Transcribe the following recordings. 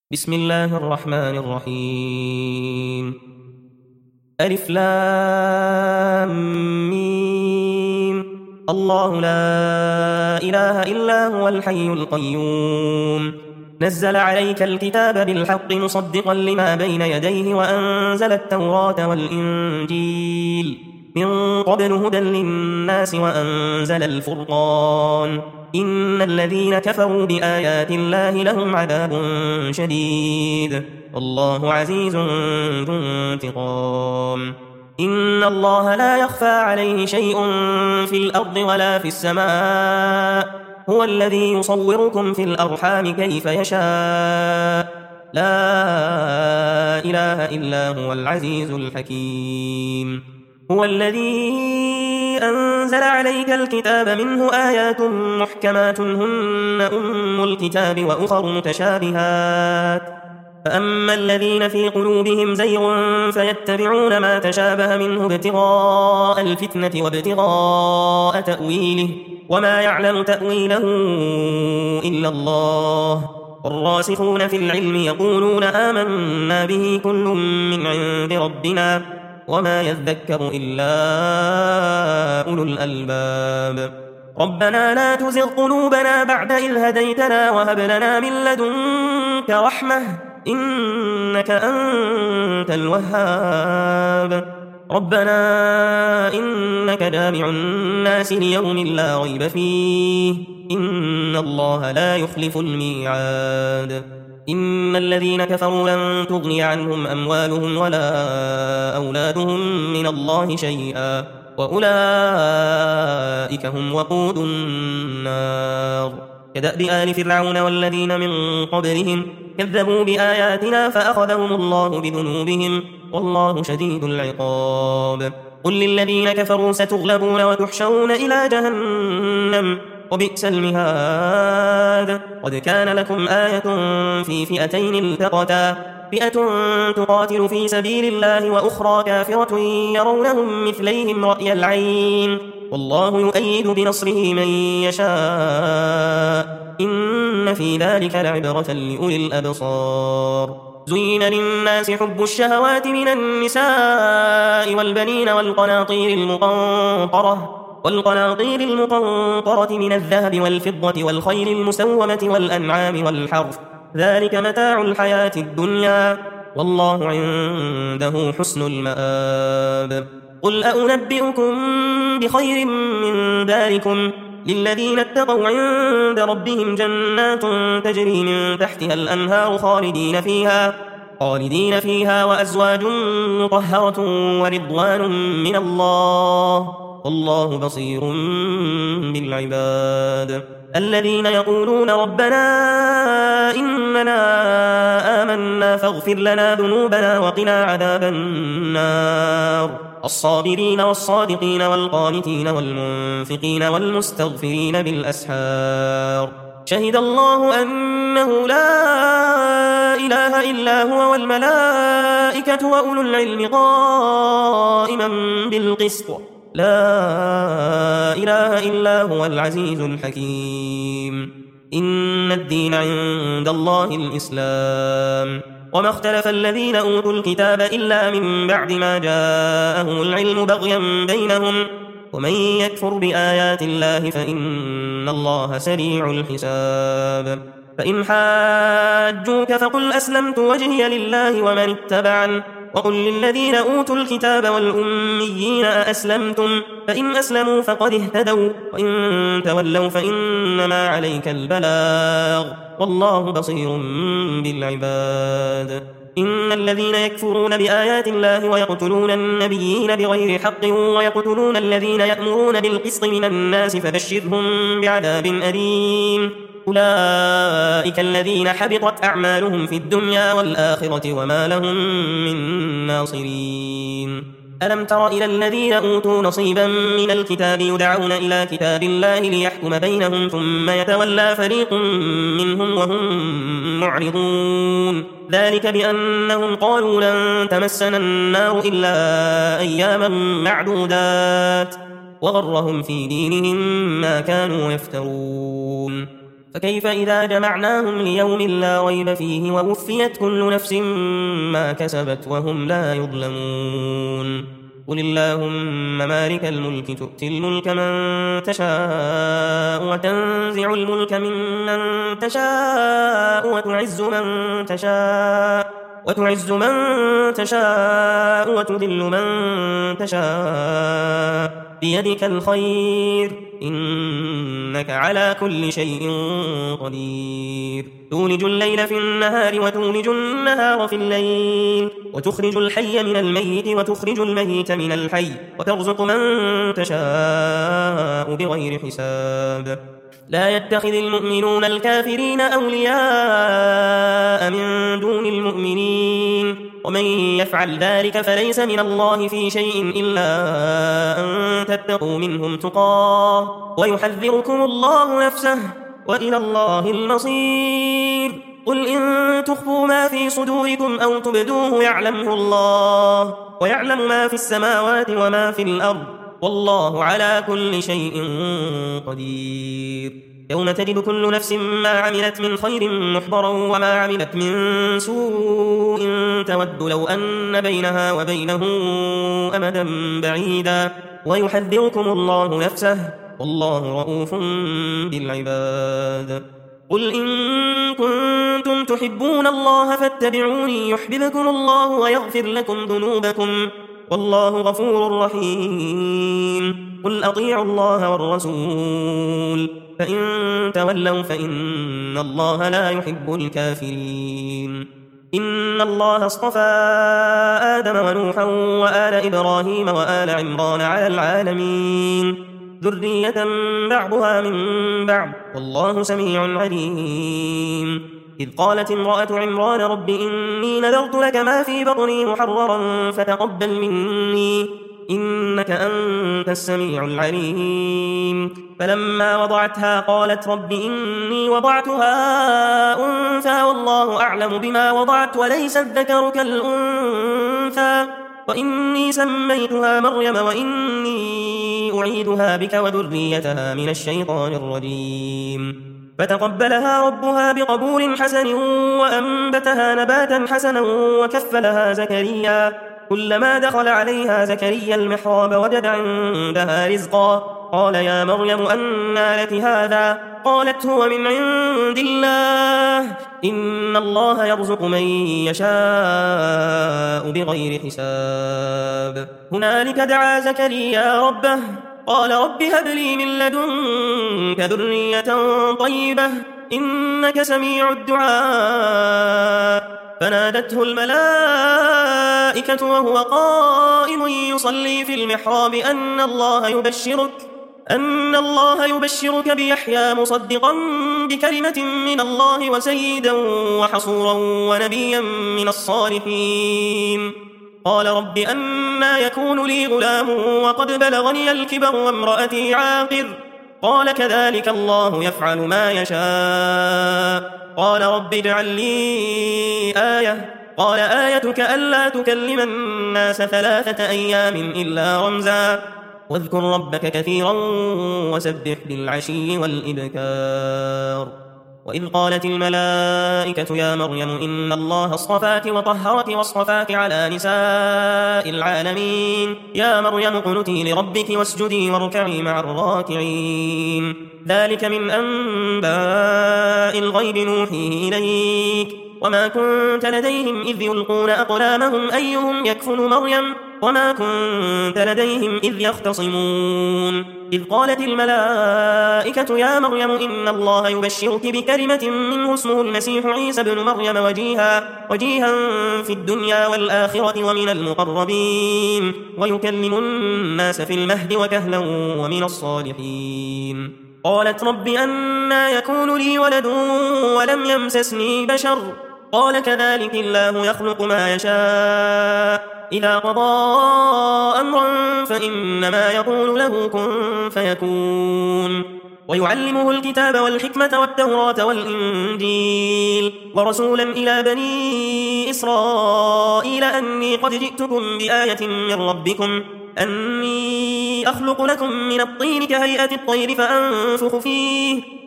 بسم الله الرحمن الرحيم. ألف لام ميم. الله لا إله إلا هو الحي القيوم. نزل عليك الكتاب بالحق مصدقا لما بين يديه وأنزل التوراة والإنجيل من قبل هدى للناس وأنزل الفرقان. إن الذين كفروا بآيات الله لهم عذاب شديد والله عزيز ذو انتقام. إن الله لا يخفى عليه شيء في الأرض ولا في السماء. هو الذي يصوركم في الأرحام كيف يشاء. لا إله إلا هو العزيز الحكيم. هو الذي أنزل عليك الكتاب منه آيات محكمات هن أم الكتاب وأخر متشابهات. فأما الذين في قلوبهم زيغ فيتبعون ما تشابه منه ابتغاء الفتنة وابتغاء تأويله وما يعلم تأويله إلا الله. والراسخون في العلم يقولون آمنا به كل من عند ربنا وما يذكر إلا أولو الألباب. ربنا لا تزغ قلوبنا بعد إذ هديتنا وهب لنا من لدنك رحمة إنك أنت الوهاب. ربنا إنك جامع الناس ليوم لا ريب فيه إن الله لا يخلف الميعاد. إن الذين كفروا لن تغني عنهم أموالهم ولا أولادهم من الله شيئا وأولئك هم وقود النار. كدأب آل فرعون والذين من قبلهم كذبوا بآياتنا فأخذهم الله بذنوبهم والله شديد العقاب. قل للذين كفروا ستغلبون وتحشرون إلى جهنم وبئس المهاد. قد كان لكم آية في فئتين التقتا فئة تقاتل في سبيل الله وأخرى كافرة يرونهم مثليهم رأي العين والله يؤيد بنصره من يشاء إن في ذلك لعبرة لأولي الأبصار. زين للناس حب الشهوات من النساء والبنين والقناطير المقنطرة من الذهب والفضة والخيل المسومة والأنعام والحرث ذلك متاع الحياة الدنيا والله عنده حسن المآب. قل أنبئكم بخير من ذلكم للذين اتقوا عند ربهم جنات تجري من تحتها الأنهار خالدين فيها وأزواج مطهرة ورضوان من الله والله بصير بالعباد. الذين يقولون ربنا إننا آمنا فاغفر لنا ذنوبنا وقنا عذاب النار. الصابرين والصادقين والقانتين والمنفقين والمستغفرين بالأسحار. شهد الله أنه لا إله إلا هو والملائكة وأولو العلم قائما بالقسط لا إله إلا هو العزيز الحكيم. إن الدين عند الله الإسلام وما اختلف الذين أوتوا الكتاب إلا من بعد ما جاءهم العلم بغيا بينهم ومن يكفر بآيات الله فإن الله سريع الحساب. فإن حاجوك فقل أسلمت وجهي لله ومن اتبعن وقل للذين أوتوا الكتاب والأميين أأسلمتم فإن أسلموا فقد اهتدوا وإن تولوا فإنما عليك البلاغ والله بصير بالعباد. إن الذين يكفرون بآيات الله ويقتلون النبيين بغير حق ويقتلون الذين يأمرون بالقسط من الناس فبشرهم بعذاب أليم. أولئك الذين حبطت أعمالهم في الدنيا والآخرة وما لهم من ناصرين. ألم تر إلى الذين أوتوا نصيبا من الكتاب يدعون إلى كتاب الله ليحكم بينهم ثم يتولى فريق منهم وهم معرضون. ذلك بأنهم قالوا لن تمسنا النار إلا أياما معدودات وغرهم في دينهم ما كانوا يفترون. فكيف إذا جمعناهم ليوم لا ريب فيه ووفيت كل نفس ما كسبت وهم لا يظلمون قل اللهم مالك الملك تؤتي الملك من تشاء وتنزع الملك ممن تشاء وتعز من تشاء وتذل من تشاء بيدك الخير إنك على كل شيء قدير تولج الليل في النهار وتولج النهار في الليل وتخرج الحي من الميت وتخرج الميت من الحي وترزق من تشاء بغير حساب لا يتخذ المؤمنون الكافرين أولياء من دون المؤمنين ومن يفعل ذلك فليس من الله في شيء إلا أن تتقوا منهم تقاه ويحذركم الله نفسه وإلى الله المصير قل إن تخفوا ما في صدوركم أو تبدوه يعلمه الله ويعلم ما في السماوات وما في الأرض والله على كل شيء قدير يوم تجد كل نفس ما عملت من خير محضرا وما عملت من سوء تود لو أن بينها وبينه أمدا بعيدا ويحذركم الله نفسه والله رؤوف بالعباد قل إن كنتم تحبون الله فاتبعوني يحببكم الله ويغفر لكم ذنوبكم والله غفور رحيم قل أطيعوا الله والرسول فإن تولوا فإن الله لا يحب الكافرين إن الله اصطفى آدم ونوحا وآل إبراهيم وآل عمران على العالمين ذرية بعضها من بعض والله سميع عليم إذ قالت امرأة عمران رب إني نذرت لك ما في بطني محررا فتقبل مني إنك أنت السميع العليم فلما وضعتها قالت رب إني وضعتها أنثى والله أعلم بما وضعت وليس الذكر كالأنثى وإني سميتها مريم وإني أعيدها بك وذريتها من الشيطان الرجيم فتقبلها ربها بقبول حسن وأنبتها نباتا حسنا وكفلها زكريا كلما دخل عليها زكريا المحراب وجد عندها رزقا قال يا مريم أنى لك هذا قالت هو من عند الله إن الله يرزق من يشاء بغير حساب هنالك دعا زكريا ربه قال رب هب لي من لدنك ذرية طيبة إنك سميع الدعاء فنادته الملائكة وهو قائم يصلي في المحراب أن الله يبشرك بيحيى مصدقا بكلمة من الله وسيدا وحصورا ونبيا من الصالحين قال رب أنى يكون لي غلام وقد بلغني الكبر وامرأتي عاقر قال كذلك الله يفعل ما يشاء قال رب اجعل لي آية قال آيتك ألا تكلم الناس 3 أيام إلا رمزا واذكر ربك كثيرا وسبح بالعشي والإبكار وإذ قالت الملائكة يا مريم إن الله اصطفاك وطهرك واصطفاك على نساء العالمين يا مريم اقنتي لربك واسجدي واركعي مع الراكعين ذلك من أنباء الغيب نوحيه إليك وما كنت لديهم إذ يلقون أقلامهم أيهم يكفل مريم وما كنت لديهم إذ يختصمون إذ قالت الملائكة يا مريم إن الله يبشرك بكلمة منه اسمه المسيح عيسى بن مريم وجيها في الدنيا والآخرة ومن المقربين ويكلم الناس في المهد وكهلا ومن الصالحين قالت رب أنى يكون لي ولد ولم يمسسني بشر قال كذلك الله يخلق ما يشاء إذا قضى أمرا فإنما يقول له كن فيكون ويعلمه الكتاب والحكمة والتوراة والإنجيل ورسولا إلى بني إسرائيل أني قد جئتكم بآية من ربكم أني أخلق لكم من الطين كهيئة الطير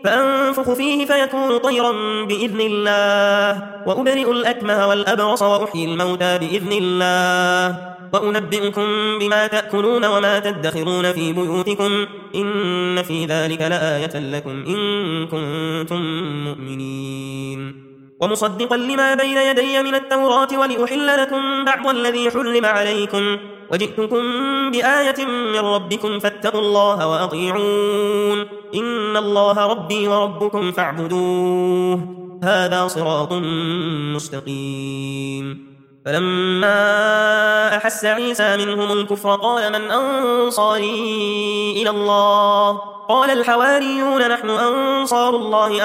فأنفخ فيه فيكون طيرا بإذن الله، وأبرئ الأكمه والأبرص وأحيي الموتى بإذن الله، وأنبئكم بما تأكلون وما تدخرون في بيوتكم، إن في ذلك لآية لكم إن كنتم مؤمنين. ومصدقا لما بين يدي من التوراة ولأحل لكم بعض الذي حرم عليكم، وجئتكم بآية من ربكم فاتقوا الله وأطيعون، إن الله ربي وربكم فاعبدوه، هذا صراط مستقيم. فلما أحس عيسى منهم الكفر قال من أنصاري إلى الله؟ قال الحواريون نحن أنصار الله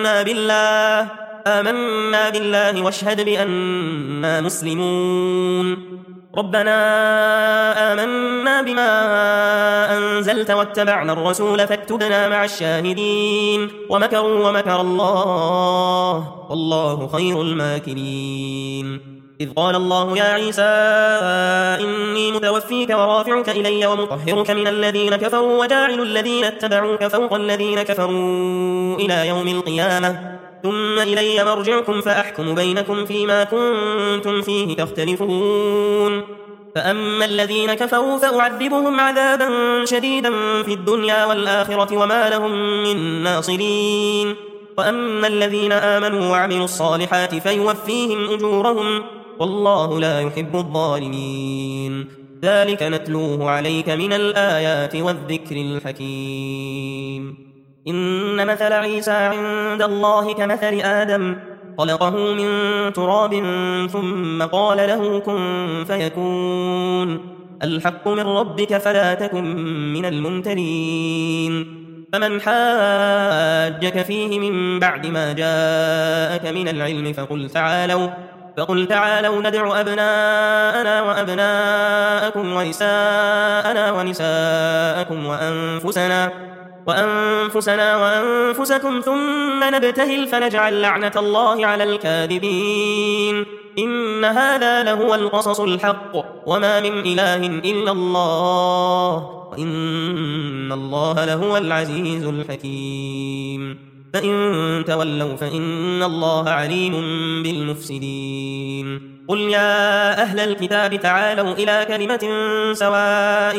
آمنا بالله واشهد بأننا مسلمون. ربنا آمنا بما أنزلت واتبعنا الرسول فاكتبنا مع الشاهدين. ومكروا ومكر الله والله خير الماكرين. إذ قال الله يا عيسى إني متوفيك ورافعك إلي ومطهرك من الذين كفروا وجاعل الذين اتبعوك فوق الذين كفروا إلى يوم القيامة، ثم إلي مرجعكم فأحكم بينكم فيما كنتم فيه تختلفون. فأما الذين كفروا فأعذبهم عذابا شديدا في الدنيا والآخرة وما لهم من ناصرين. وأما الذين آمنوا وعملوا الصالحات فيوفيهم أجورهم والله لا يحب الظالمين. ذلك نتلوه عليك من الآيات والذكر الحكيم. إن مثل عيسى عند الله كمثل آدم خلقه من تراب ثم قال له كن فيكون، الحق من ربك فلا تكن من الممترين. فمن حاجك فيه من بعد ما جاءك من العلم فقل تعالوا ندع أبناءنا وأبناءكم ونساءنا ونساءكم وأنفسنا وأنفسكم ثم نبتهل فنجعل لعنة الله على الكاذبين. إن هذا لهو القصص الحق وما من إله إلا الله وإن الله لهو العزيز الحكيم. فإن تولوا فإن الله عليم بالمفسدين. قل يا أهل الكتاب تعالوا إلى كلمة سواء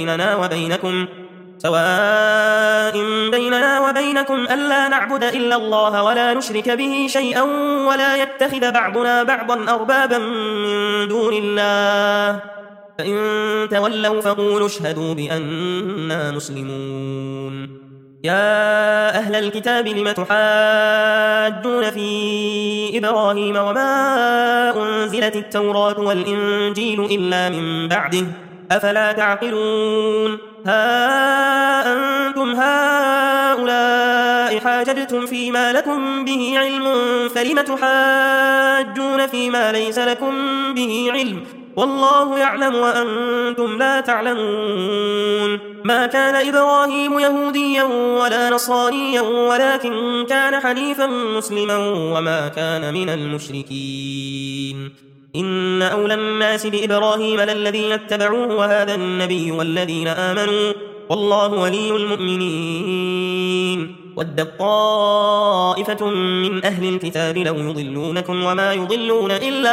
بيننا وبينكم ألا نعبد إلا الله ولا نشرك به شيئا ولا يتخذ بعضنا بعضا أربابا من دون الله، فإن تولوا فقولوا اشهدوا بأننا مسلمون. يا أهل الكتاب لم تحاجون في إبراهيم وما أنزلت التوراة والإنجيل إلا من بعده أفلا تعقلون. ها أنتم هؤلاء حاججتم فيما لكم به علم فلم تحاجون فيما ليس لكم به علم والله يعلم وأنتم لا تعلمون. ما كان إبراهيم يهوديا ولا نصرانيا ولكن كان حنيفا مسلما وما كان من المشركين. إن أولى الناس بإبراهيم للذين اتبعوه وهذا النبي والذين آمنوا والله ولي المؤمنين. ودت طائفة من أهل الكتاب لو يضلونكم وما يضلون إلا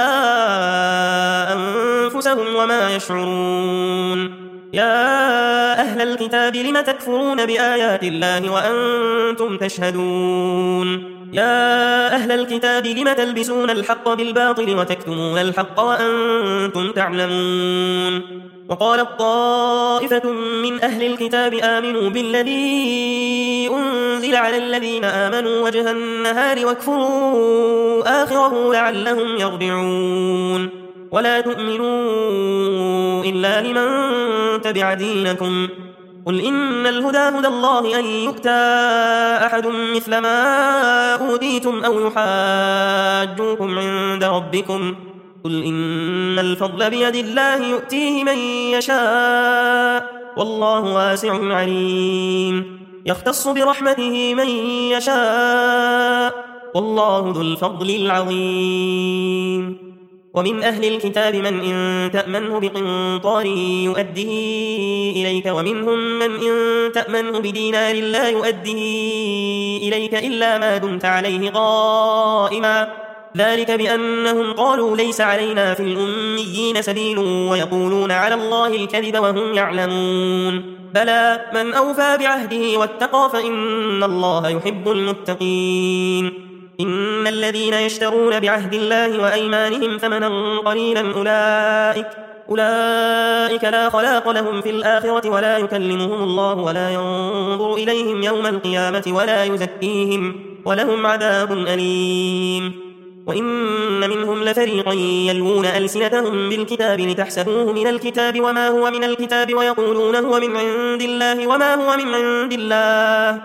أنفسهم وما يشعرون. يا أهل الكتاب لم تكفرون بآيات الله وأنتم تشهدون. يا أهل الكتاب لم تلبسون الحق بالباطل وتكتمون الحق وأنتم تعلمون. وقالت طائفة من أهل الكتاب آمنوا بالذي أنزل على الذين آمنوا وجه النهار واكفروا آخره لعلهم يرجعون. ولا تؤمنوا إلا لمن تبع دينكم. قل إن الهدى هدى الله أن يؤتى أحد مثل ما أوتيتم أو يحاجوكم عند ربكم. قل إن الفضل بيد الله يؤتيه من يشاء والله واسع عليم. يختص برحمته من يشاء والله ذو الفضل العظيم. ومن أهل الكتاب من إن تأمنه بقنطار يؤده إليك ومنهم من إن تأمنه بدينار لا يؤده إليك إلا ما دمت عليه قائما ذلك بأنهم قالوا ليس علينا في الأميين سبيل ويقولون على الله الكذب وهم يعلمون بلى من أوفى بعهده واتقى فإن الله يحب المتقين إن الذين يشترون بعهد الله وأيمانهم ثمنا قليلا أولئك لا خلاق لهم في الآخرة ولا يكلمهم الله ولا ينظر إليهم يوم القيامة ولا يزكيهم ولهم عذاب أليم وإن منهم لفريقا يلوون ألسنتهم بالكتاب لتحسبوه من الكتاب وما هو من الكتاب ويقولون هو من عند الله وما هو من عند الله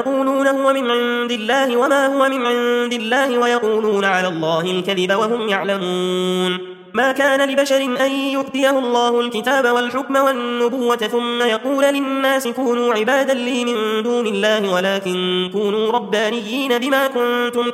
ويقولون على الله الكذب وهم يعلمون ما كان لبشر أن يؤتيه الله الكتاب والحكم والنبوة ثم يقول للناس كونوا عبادا لي من دون الله ولكن كونوا ربانيين بما كنتم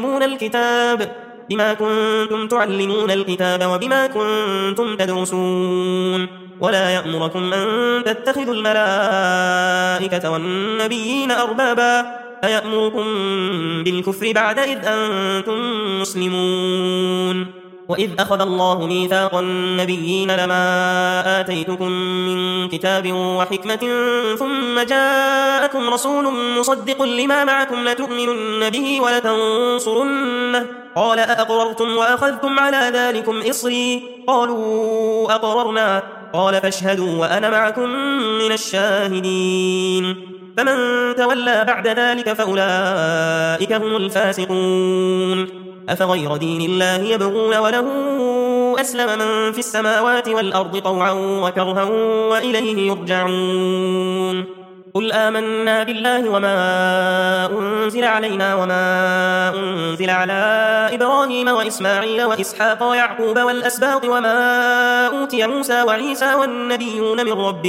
تعلمون الكتاب وبما كنتم تدرسون ولا يأمركم أن تتخذوا الملائكة والنبيين أربابا أيأمركم بالكفر بعد إذ أنتم مسلمون وإذ أخذ الله ميثاق النبيين لما آتيتكم من كتاب وحكمة ثم جاءكم رسول مصدق لما معكم لتؤمنن به ولتنصرنه قال أأقررتم وأخذتم على ذلكم إصري قالوا أقررنا قال فاشهدوا وأنا معكم من الشاهدين فمن تولى بعد ذلك فأولئك هم الفاسقون أفغير دين الله يبغون وله أسلم من في السماوات والأرض طوعا وكرها وإليه يرجعون قل آمنا بالله وما أنزل علينا وما أنزل على إبراهيم وإسماعيل وإسحاق ويعقوب والأسباط وما أوتي موسى وعيسى والنبيون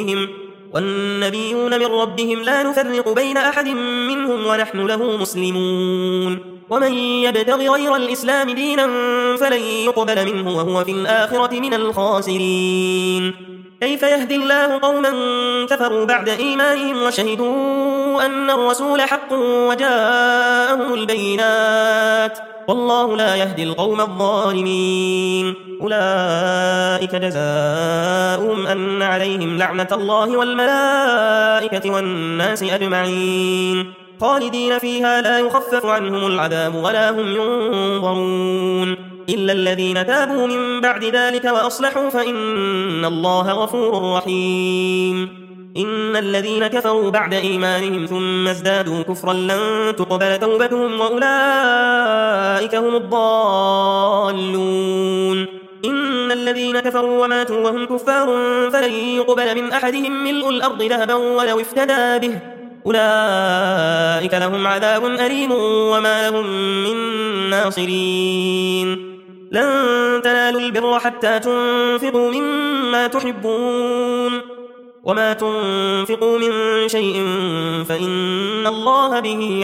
من ربهم لا نفرق بين أحد منهم ونحن له مسلمون ومن يبتغ غير الإسلام دينا فلن يقبل منه وهو في الآخرة من الخاسرين كيف يهدي الله قوما كفروا بعد إيمانهم وشهدوا أن الرسول حق وجاءهم البينات والله لا يهدي القوم الظالمين أولئك جزاؤهم أن عليهم لعنة الله والملائكة والناس أجمعين خالدين فيها لا يخفف عنهم العذاب ولا هم ينظرون إلا الذين تابوا من بعد ذلك وأصلحوا فإن الله غفور رحيم إن الذين كفروا بعد إيمانهم ثم ازدادوا كفرا لن تقبل توبتهم وأولئك هم الضالون إن الذين كفروا وماتوا وهم كفار فلن يقبل من أحدهم ملء الأرض ذهبا ولو افتدى به أولئك لهم عذاب أليم وما لهم من ناصرين لن تنالوا البر حتى تنفقوا مما تحبون وما تنفقوا من شيء فإن الله به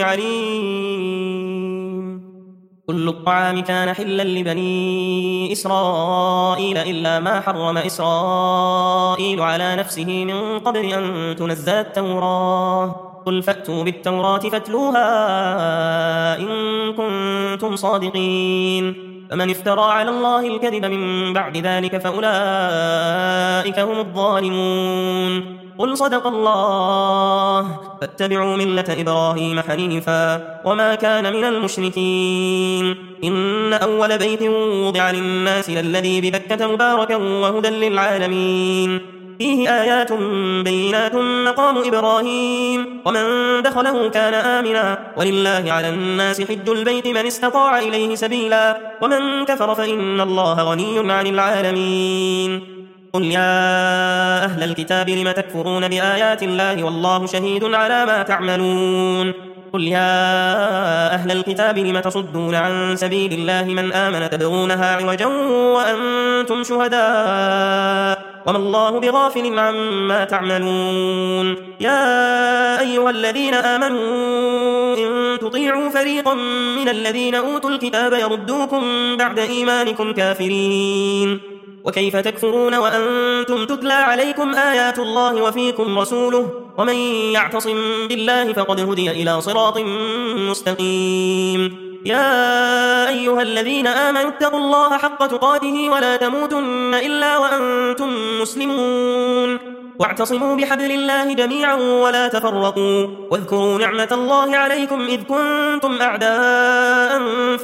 عليم كل الطعام كان حلا لبني إسرائيل إلا ما حرم إسرائيل على نفسه من قبل أن تنزل التوراة قل فأتوا بالتوراة فاتلوها إن كنتم صادقين فمن افترى على الله الكذب من بعد ذلك فأولئك هم الظالمون قل صدق الله فاتبعوا ملة إبراهيم حنيفا وما كان من المشركين إن أول بيت وضع للناس للذي ببكة مباركا وهدى للعالمين فيه آيات بينات مقام إبراهيم ومن دخله كان آمنا ولله على الناس حج البيت من استطاع إليه سبيلا ومن كفر فإن الله غني عن العالمين قل يا أهل الكتاب لم تكفرون بآيات الله والله شهيد على ما تعملون قل يا أهل الكتاب لم تصدون عن سبيل الله من آمن تبغونها عوجا وأنتم شهداء وما الله بغافل عما تعملون. يا أيها الذين آمنوا إن تطيعوا فريقا من الذين أوتوا الكتاب يردوكم بعد إيمانكم كافرين. وكيف تكفرون وأنتم تتلى عليكم آيات الله وفيكم رسوله ومن يعتصم بالله فقد هدي إلى صراط مستقيم. يا أيها الذين آمنوا اتقوا الله حق تقاته ولا تموتن إلا وأنتم مسلمون. واعتصموا بحبل الله جميعا ولا تفرقوا. واذكروا نعمة الله عليكم إذ كنتم أعداء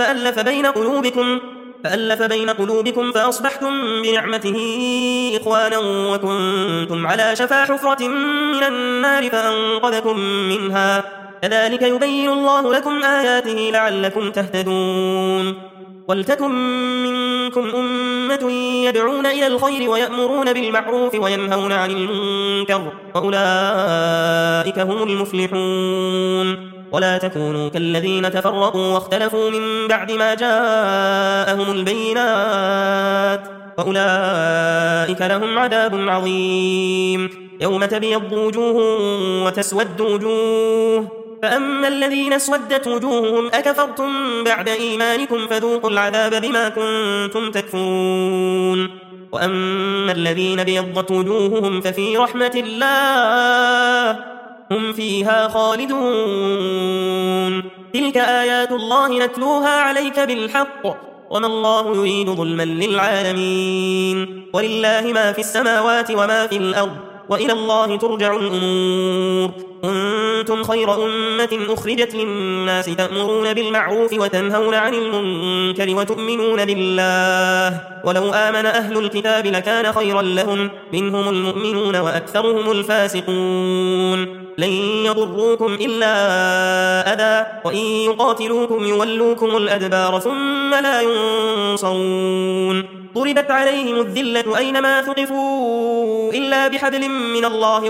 فألف بين قلوبكم فأصبحتم بنعمته إخوانا وكنتم على شفا حفرة من النار فأنقذكم منها. كذلك يبين الله لكم آياته لعلكم تهتدون. ولتكن منكم أمة يدعون إلى الخير ويأمرون بالمعروف وينهون عن المنكر وأولئك هم المفلحون. ولا تكونوا كالذين تفرقوا واختلفوا من بعد ما جاءهم البينات وأولئك لهم عذاب عظيم. يوم تبيض وجوه وتسود وجوه فأما الذين اسودت وجوههم أكفرتم بعد إيمانكم فذوقوا العذاب بما كنتم تكفرون. وأما الذين بيضت وجوههم ففي رحمة الله هم فيها خالدون. تلك آيات الله نتلوها عليك بالحق وما الله يريد ظلما للعالمين. ولله ما في السماوات وما في الأرض وإلى الله ترجع الأمور. كنتم خير أمة أخرجت للناس تأمرون بالمعروف وتنهون عن المنكر وتؤمنون بالله ولو آمن أهل الكتاب لكان خيرا لهم منهم المؤمنون وأكثرهم الفاسقون. لن يضروكم إلا أذى وإن يقاتلوكم يولوكم الأدبار ثم لا ينصرون. ضربت عليهم الذلة أينما ثقفوا إلا بحبل من الله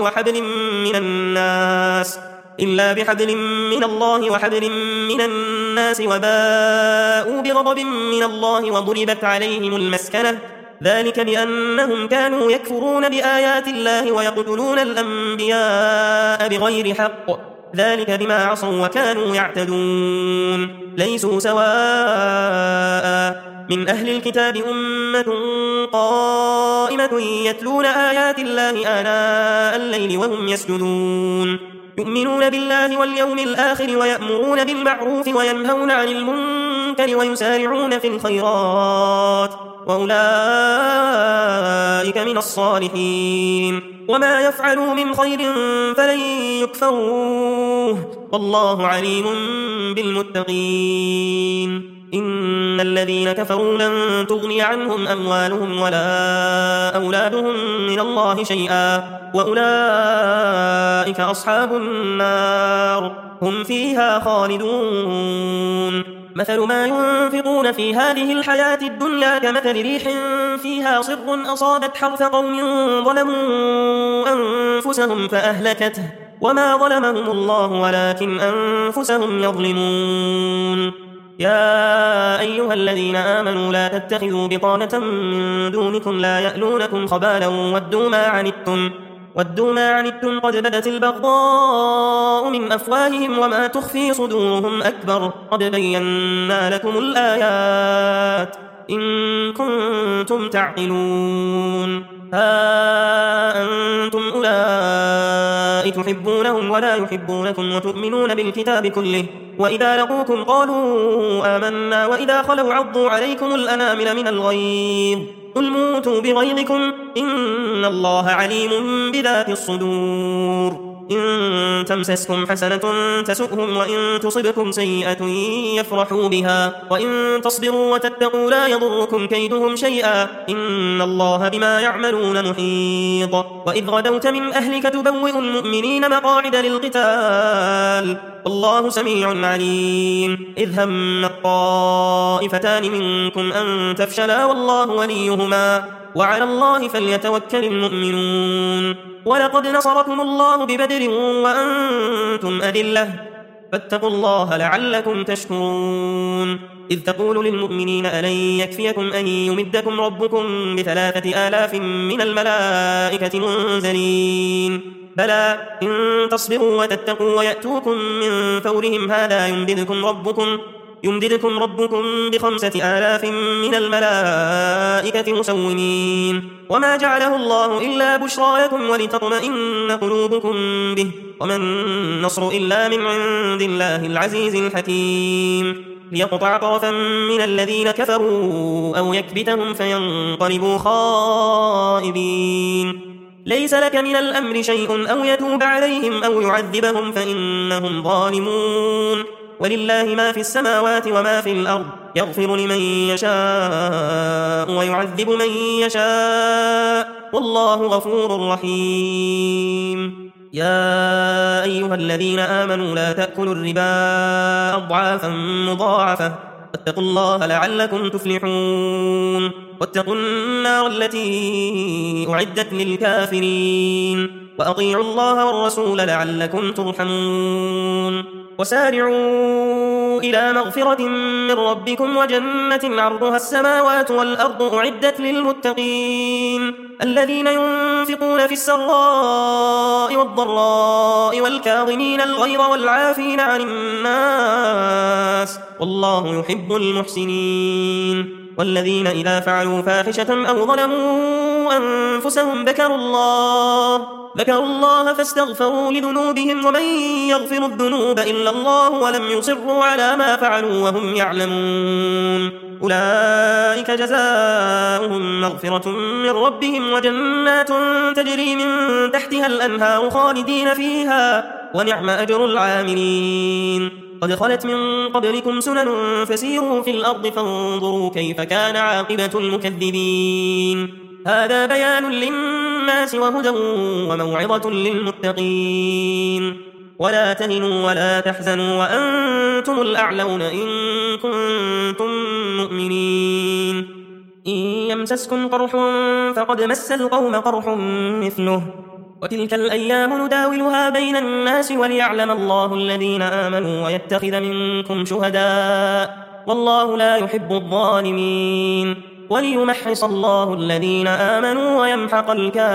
وحبل من الناس وباءوا بغضب من الله وضربت عليهم المسكنة ذلك بأنهم كانوا يكفرون بآيات الله ويقتلون الأنبياء بغير حق ذلك بما عصوا وكانوا يعتدون. ليسوا سواء من أهل الكتاب أمة قائمة يتلون آيات الله آناء الليل وهم يسجدون يؤمنون بالله واليوم الآخر ويأمرون بالمعروف وينهون عن المنكر ويسارعون في الخيرات وأولئك من الصالحين. وما يفعلوا من خير فلن يكفروه والله عليم بالمتقين. إن الذين كفروا لن تغني عنهم أموالهم ولا أولادهم من الله شيئا وأولئك أصحاب النار هم فيها خالدون. مثل ما ينفقون في هذه الحياة الدنيا كمثل ريح فيها صر أصابت حرث قوم ظلموا أنفسهم فأهلكته وما ظلمهم الله ولكن أنفسهم يظلمون. يا أيها الذين آمنوا لا تتخذوا بطانة من دونكم لا يألونكم خبالا ودوا ما عنتم قد بدت البغضاء من أفواههم وما تخفي صدورهم أكبر قد بينا لكم الآيات إن كنتم تعقلون. ها أنتم أولئك تحبونهم ولا يحبونكم وتؤمنون بالكتاب كله وإذا لقوكم قالوا آمنا وإذا خلوا عضوا عليكم الأنامل من الغيظ قل موتوا بغيظكم إن الله عليم بذات الصدور. إن تمسسكم حسنة تسؤهم وإن تصبكم سيئة يفرحوا بها وإن تصبروا وتتقوا لا يضركم كيدهم شيئا إن الله بما يعملون محيط. وإذ غدوت من أهلك تبوئ المؤمنين مقاعد للقتال والله سميع عليم. إذ هم الطائفتان منكم أن تفشلا والله وليهما وعلى الله فليتوكل المؤمنون. ولقد نصركم الله ببدر وأنتم أذلة فاتقوا الله لعلكم تشكرون. إذ تقول للمؤمنين ألن يكفيكم أن يمدكم ربكم ب3,000 من الملائكة منزلين بلى إن تصبروا وتتقوا ويأتوكم من فورهم هذا يمددكم ربكم ب5,000 من الملائكة مسومين وما جعله الله إلا بشرى لكم ولتطمئن قلوبكم به وما النصر إلا من عند الله العزيز الحكيم ليقطع طرفا من الذين كفروا أو يكبتهم فينقلبوا خائبين ليس لك من الأمر شيء أو يتوب عليهم أو يعذبهم فإنهم ظالمون ولله ما في السماوات وما في الأرض يغفر لمن يشاء ويعذب من يشاء والله غفور رحيم يا أيها الذين آمنوا لا تأكلوا الربا أضعافا مضاعفة واتقوا الله لعلكم تفلحون واتقوا النار التي أعدت للكافرين وأطيعوا الله والرسول لعلكم ترحمون وسارعوا إلى مغفرة من ربكم وجنة عرضها السماوات والأرض أعدت للمتقين الذين ينفقون في السراء والضراء والكاظمين الغيظ والعافين عن الناس والله يحب المحسنين والذين إذا فعلوا فاحشة أو ظلموا أنفسهم ذكروا الله فاستغفروا لذنوبهم ومن يغفر الذنوب إلا الله ولم يصروا على ما فعلوا وهم يعلمون أولئك جزاؤهم مغفرة من ربهم وجنات تجري من تحتها الأنهار خالدين فيها ونعم أجر العاملين قد خلت من قبلكم سنن فسيروا في الأرض فانظروا كيف كان عاقبة المكذبين هذا بيان للناس وهدى وموعظة للمتقين ولا تهنوا ولا تحزنوا وأنتم الأعلون إن كنتم مؤمنين إن يمسسكم قرح فقد مس القوم قرح مثله وتلك الأيام نداولها بين الناس وليعلم الله الذين آمنوا ويتخذ منكم شهداء والله لا يحب الظالمين وليمحص الله الذين آمنوا ويمحق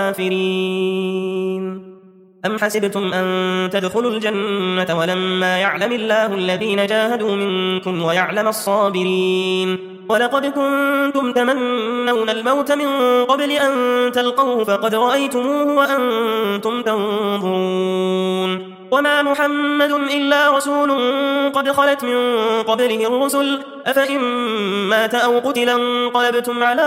الكافرين أم حسبتم أن تدخلوا الجنة ولما يعلم الله الذين جاهدوا منكم ويعلم الصابرين ولقد كنتم تمنون الموت من قبل أن تلقوه فقد رأيتموه وأنتم تنظرون وما محمد إلا رسول قد خلت من قبله الرسل أفإن مات أو قتل انقلبتم على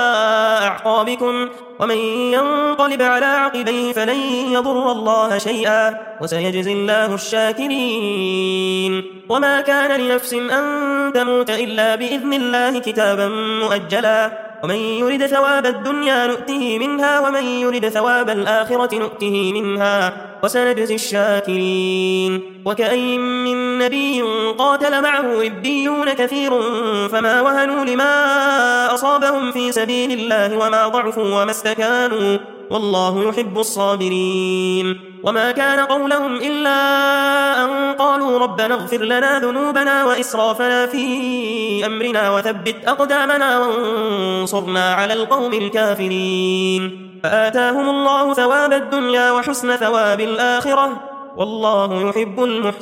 أعقابكم ومن ينقلب على عقبيه فلن يضر الله شيئا وسيجزي الله الشاكرين وما كان لنفس أن تموت إلا بإذن الله كتابا مؤجلا ومن يرد ثواب الدنيا نؤته منها ومن يرد ثواب الآخرة نؤته منها وسنجزي الشاكرين وكأين من نبي قاتل معه ربيون كثير فما وهنوا لما أصابهم في سبيل الله وما ضعفوا وما استكانوا والله يحب الصابرين وما كان قولهم إلا أن قالوا ربنا اغفر لنا ذنوبنا وإسرافنا في أمرنا وثبت أقدامنا وانصرنا على القوم الكافرين فآتاهم الله ثواب الدنيا وحسن ثواب الآخرة والله يحب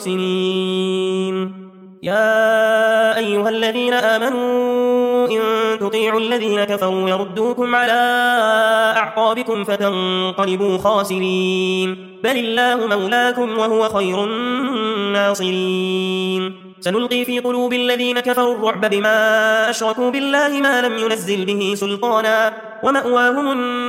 المحسنين يا أيها الذين آمنوا إن تطيعوا الذين كفروا يردوكم على أعقابكم فتنقلبوا خاسرين بل الله مولاكم وهو خير الناصرين سنلقي في قلوب الذين كفروا الرعب بما أشركوا بالله ما لم ينزل به سلطانا ومأواهم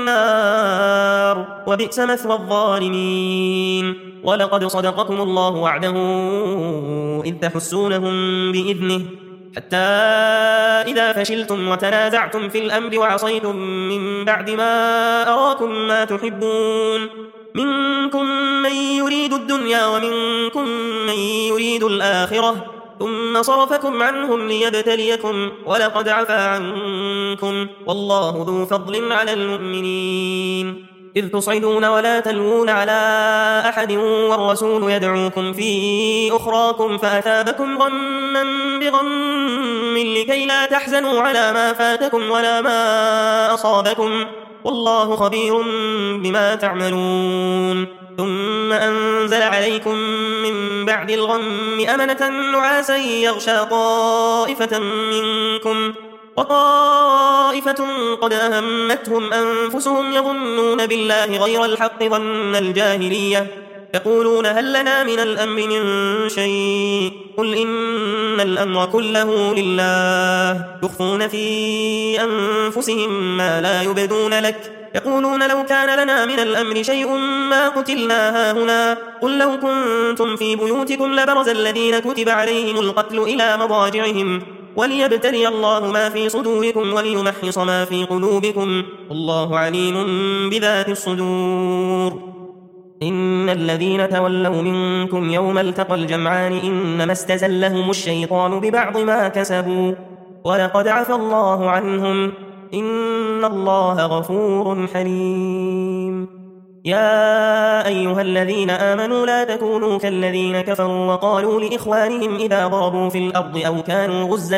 النار وبئس مثوى الظالمين ولقد صدقكم الله وعده إذ تحسونهم بإذنه حتى إذا فشلتم وتنازعتم في الأمر وعصيتم من بعد ما أراكم ما تحبون منكم من يريد الدنيا ومنكم من يريد الآخرة ثم صرفكم عنهم ليبتليكم ولقد عفا عنكم والله ذو فضل على المؤمنين إذ تصعدون ولا تلوون على أحد والرسول يدعوكم في أخراكم فأثابكم غما بغم لكي لا تحزنوا على ما فاتكم ولا ما أصابكم والله خبير بما تعملون ثم أنزل عليكم من بعد الغم أمنة نعاسا يغشى طائفة منكم وطائفة قد أهمتهم أنفسهم يظنون بالله غير الحق ظن الجاهلية يقولون هل لنا من الأمر من شيء قل إن الأمر كله لله يخفون في أنفسهم ما لا يبدون لك يقولون لو كان لنا من الأمر شيء ما قتلنا هاهنا قل لو كنتم في بيوتكم لبرز الذين كتب عليهم القتل إلى مضاجعهم وليبتلي الله ما في صدوركم وليمحص ما في قلوبكم والله عليم بذات الصدور إن الذين تولوا منكم يوم التقى الجمعان إنما استزلهم الشيطان ببعض ما كسبوا ولقد عفى الله عنهم إن الله غفور حليم يا أيها الذين آمنوا لا تكونوا كالذين كفروا وقالوا لإخوانهم إذا ضربوا في الأرض أو كانوا غزا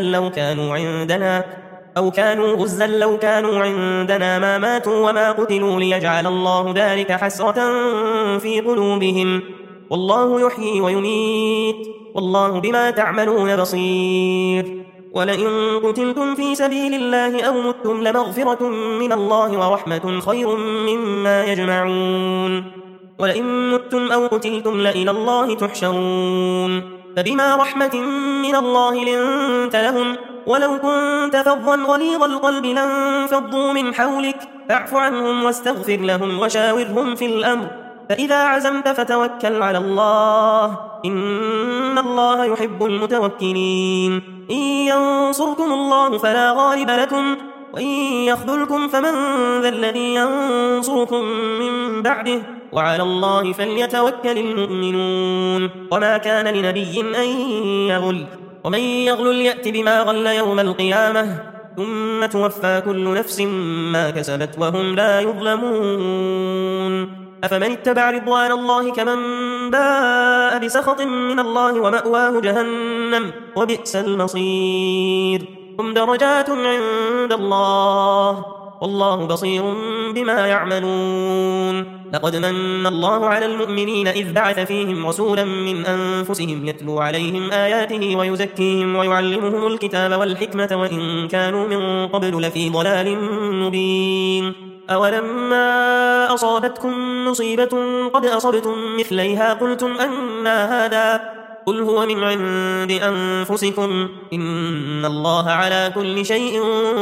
لو كانوا عندنا ما ماتوا وما قتلوا ليجعل الله ذلك حسرة في قلوبهم والله يحيي ويميت والله بما تعملون بصير ولئن قتلتم في سبيل الله أو متم لمغفرة من الله ورحمة خير مما يجمعون ولئن متم أو قتلتم لإلى الله تحشرون فبما رحمة من الله لنت لهم ولو كنت فظا غليظ القلب لانفضوا من حولك فاعف عنهم واستغفر لهم وشاورهم في الأمر فإذا عزمت فتوكل على الله إن الله يحب المتوكلين إن ينصركم الله فلا غالب لكم وإن يخذلكم فمن ذا الذي ينصركم من بعده وعلى الله فليتوكل المؤمنون وما كان لنبي أن يغل ومن يغل يأت بما غل يوم القيامة ثم توفى كل نفس ما كسبت وهم لا يظلمون أفمن اتبع رضوان الله كمن باء بسخط من الله ومأواه جهنم وبئس المصير هم درجات عند الله والله بصير بما يعملون لقد من الله على المؤمنين إذ بعث فيهم رسولا من أنفسهم يتلو عليهم آياته ويزكيهم ويعلمهم الكتاب والحكمة وإن كانوا من قبل لفي ضلال مبين أولما أصابتكم مصيبة قد أصبتم مثليها قلتم أنى هذا قل هو من عند أنفسكم إن الله على كل شيء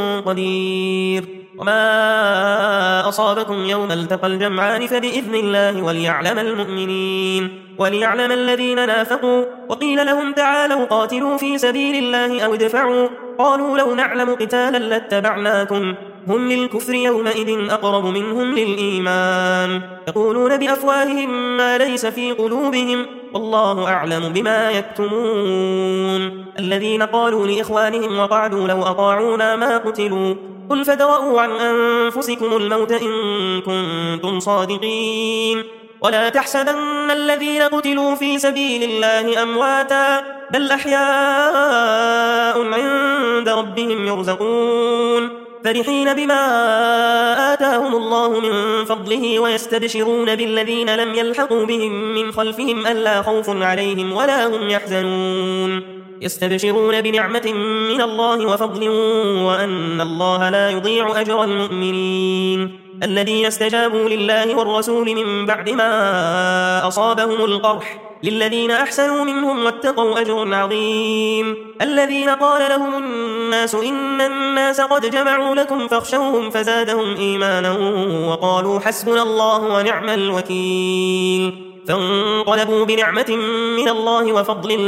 قدير وما أصابكم يوم التقى الجمعان فبإذن الله وليعلم المؤمنين وليعلم الذين نافقوا وقيل لهم تعالوا قاتلوا في سبيل الله أو ادفعوا قالوا لو نعلم قتالا لاتبعناكم هم للكفر يومئذ أقرب منهم للإيمان يقولون بأفواههم ما ليس في قلوبهم والله أعلم بما يكتمون الذين قالوا لإخوانهم وقعدوا لو أطاعونا ما قتلوا قل فادرءوا عن أنفسكم الموت إن كنتم صادقين ولا تحسبن الذين قتلوا في سبيل الله أمواتا بل أحياء عند ربهم يرزقون فرحين بما آتاهم الله من فضله ويستبشرون بالذين لم يلحقوا بهم من خلفهم ألا خوف عليهم ولا هم يحزنون يستبشرون بنعمة من الله وفضل وأن الله لا يضيع أجر المؤمنين الذين استجابوا لله والرسول من بعد ما أصابهم القرح للذين أحسنوا منهم واتقوا أجر عظيم الذين قال لهم الناس إن الناس قد جمعوا لكم فاخشوهم فزادهم إيمانا وقالوا حسبنا الله ونعم الوكيل فانقلبوا بنعمة من الله وفضل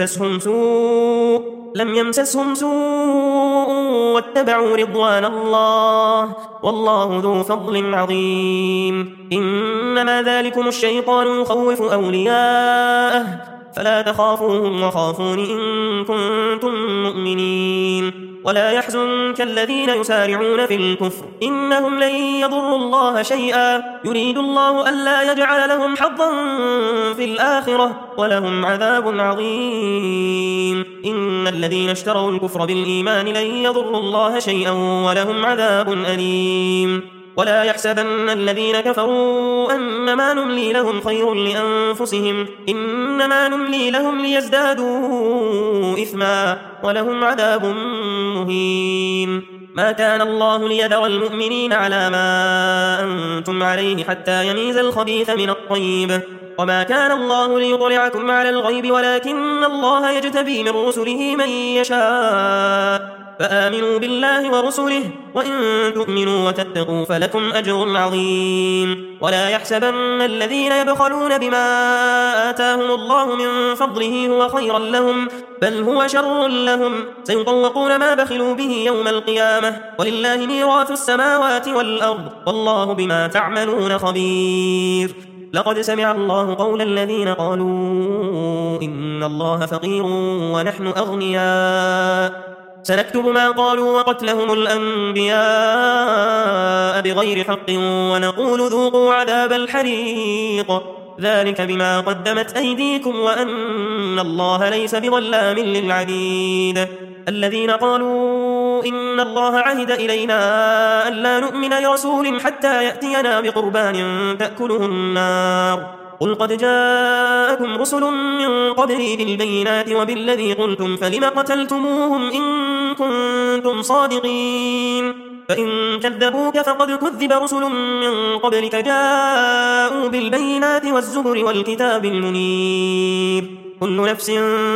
لم يمسسهم سوء واتبعوا رضوان الله والله ذو فضل عظيم إنما ذلكم الشيطان يخوف أولياءه فلا تخافوهم وخافون إن كنتم مؤمنين ولا يحزنك الذين يسارعون في الكفر إنهم لن يضروا الله شيئا يريد الله ألا يجعل لهم حظا في الآخرة ولهم عذاب عظيم إن الذين اشتروا الكفر بالإيمان لن يضروا الله شيئا ولهم عذاب أليم ولا يحسبن الذين كفروا أنما نملي لهم خير لأنفسهم إنما نملي لهم ليزدادوا إثما ولهم عذاب مهين ما كان الله ليذر المؤمنين على ما أنتم عليه حتى يميز الخبيث من الطيب وما كان الله ليطلعكم على الغيب ولكن الله يجتبي من رسله من يشاء فآمنوا بالله ورسله وإن تؤمنوا وتتقوا فلكم أجر عظيم ولا يحسبن الذين يبخلون بما آتاهم الله من فضله هو خيرا لهم بل هو شر لهم سيطوقون ما بخلوا به يوم القيامة ولله ميراث السماوات والأرض والله بما تعملون خبير لقد سمع الله قول الذين قالوا إن الله فقير ونحن أغنياء سنكتب ما قالوا وقتلهم الأنبياء بغير حق ونقول ذوقوا عذاب الحريق ذلك بما قدمت أيديكم وأن الله ليس بظلام للعبيد الذين قالوا إن الله عهد إلينا ألا نؤمن لرسول حتى يأتينا بقربان تأكله النار قل قد جاءكم رسل من قبلي بالبينات وبالذي قلتم فلم قتلتموهم إن كنتم صادقين فإن كذبوك فقد كذب رسل من قبلك جاءوا بالبينات والزبر والكتاب المنير كل نفس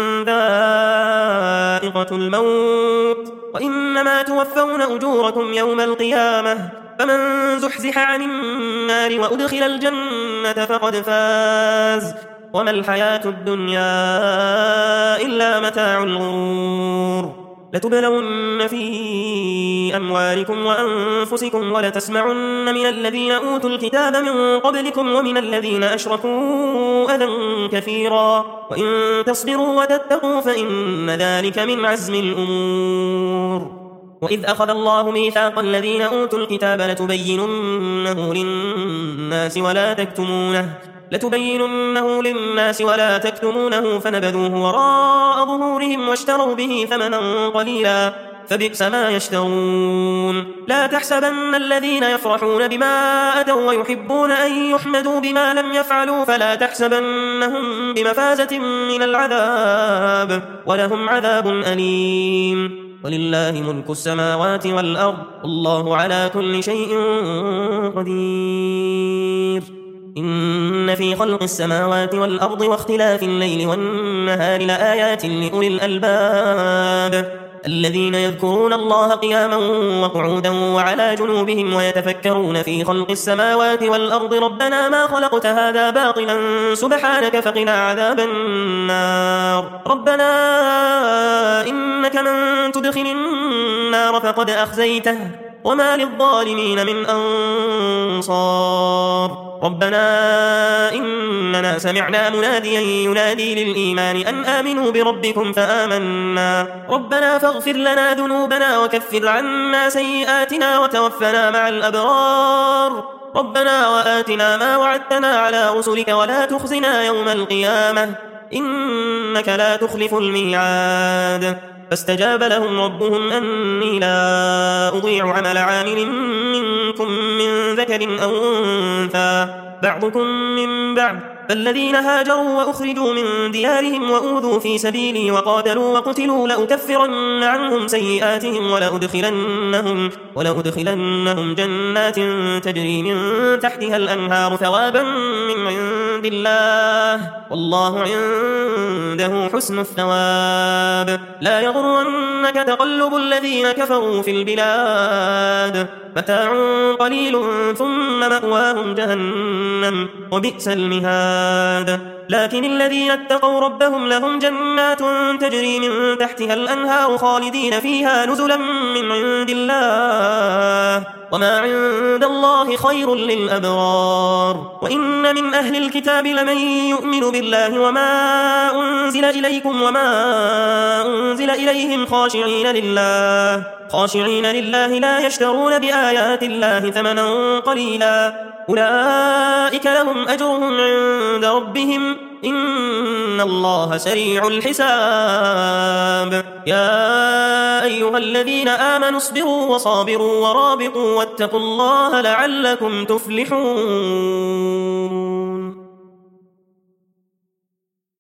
ذائقة الموت وإنما توفون أجوركم يوم القيامة فمن زحزح عن النار وأدخل الجنة فقد فاز وما الحياة الدنيا إلا متاع الغرور لتبلون في أموالكم وأنفسكم ولتسمعن من الذين أوتوا الكتاب من قبلكم ومن الذين أشركوا أذى كثيرا وإن تصبروا وتتقوا فإن ذلك من عزم الأمور وإذ أخذ الله ميثاق الذين أوتوا الكتاب لتبيننه للناس ولا تكتمونه فنبذوه وراء ظهورهم واشتروا به ثمنا قليلا فبئس ما يشترون لا تحسبن الذين يفرحون بما أتوا ويحبون أن يحمدوا بما لم يفعلوا فلا تحسبنهم بمفازة من العذاب ولهم عذاب أليم ولله ملك السماوات والأرض والله على كل شيء قدير إن في خلق السماوات والأرض واختلاف الليل والنهار لآيات لأولي الألباب الذين يذكرون الله قياما وقعودا وعلى جنوبهم ويتفكرون في خلق السماوات والأرض ربنا ما خلقت هذا باطلا سبحانك فقنا عذاب النار ربنا إنك من تدخل النار فقد أخزيته وما للظالمين من أنصار ربنا إننا سمعنا مناديا ينادي للإيمان أن آمنوا بربكم فآمنا ربنا فاغفر لنا ذنوبنا وكفر عنا سيئاتنا وتوفنا مع الأبرار ربنا وآتنا ما وعدتنا على رسلك ولا تخزنا يوم القيامة إنك لا تخلف الميعاد فاستجاب لهم ربهم أني لا أضيع عمل عامل منكم من ذكر أو أنثى بعضكم من بعض فالذين هاجروا وأخرجوا من ديارهم وأوذوا في سبيلي وقاتلوا وقتلوا لأكفرن عنهم سيئاتهم ولأدخلنهم جنات تجري من تحتها الأنهار ثوابا من عند الله والله عنده حسن الثواب لا يغرنك تقلب الذين كفروا في البلاد متاع قليل ثم مأواهم جهنم وبئس المهاد لكن الذين اتقوا ربهم لهم جنات تجري من تحتها الأنهار خالدين فيها نزلا من عند الله وما عند الله خير للأبرار وإن من أهل الكتاب لمن يؤمن بالله وما أنزل إليكم وما أنزل إليهم خاشعين لله لا يشترون بآيات الله ثمنا قليلا أولئك لهم أجرهم عند ربهم إن الله سريع الحساب يا أيها الذين آمنوا اصبروا وصابروا ورابطوا واتقوا الله لعلكم تفلحون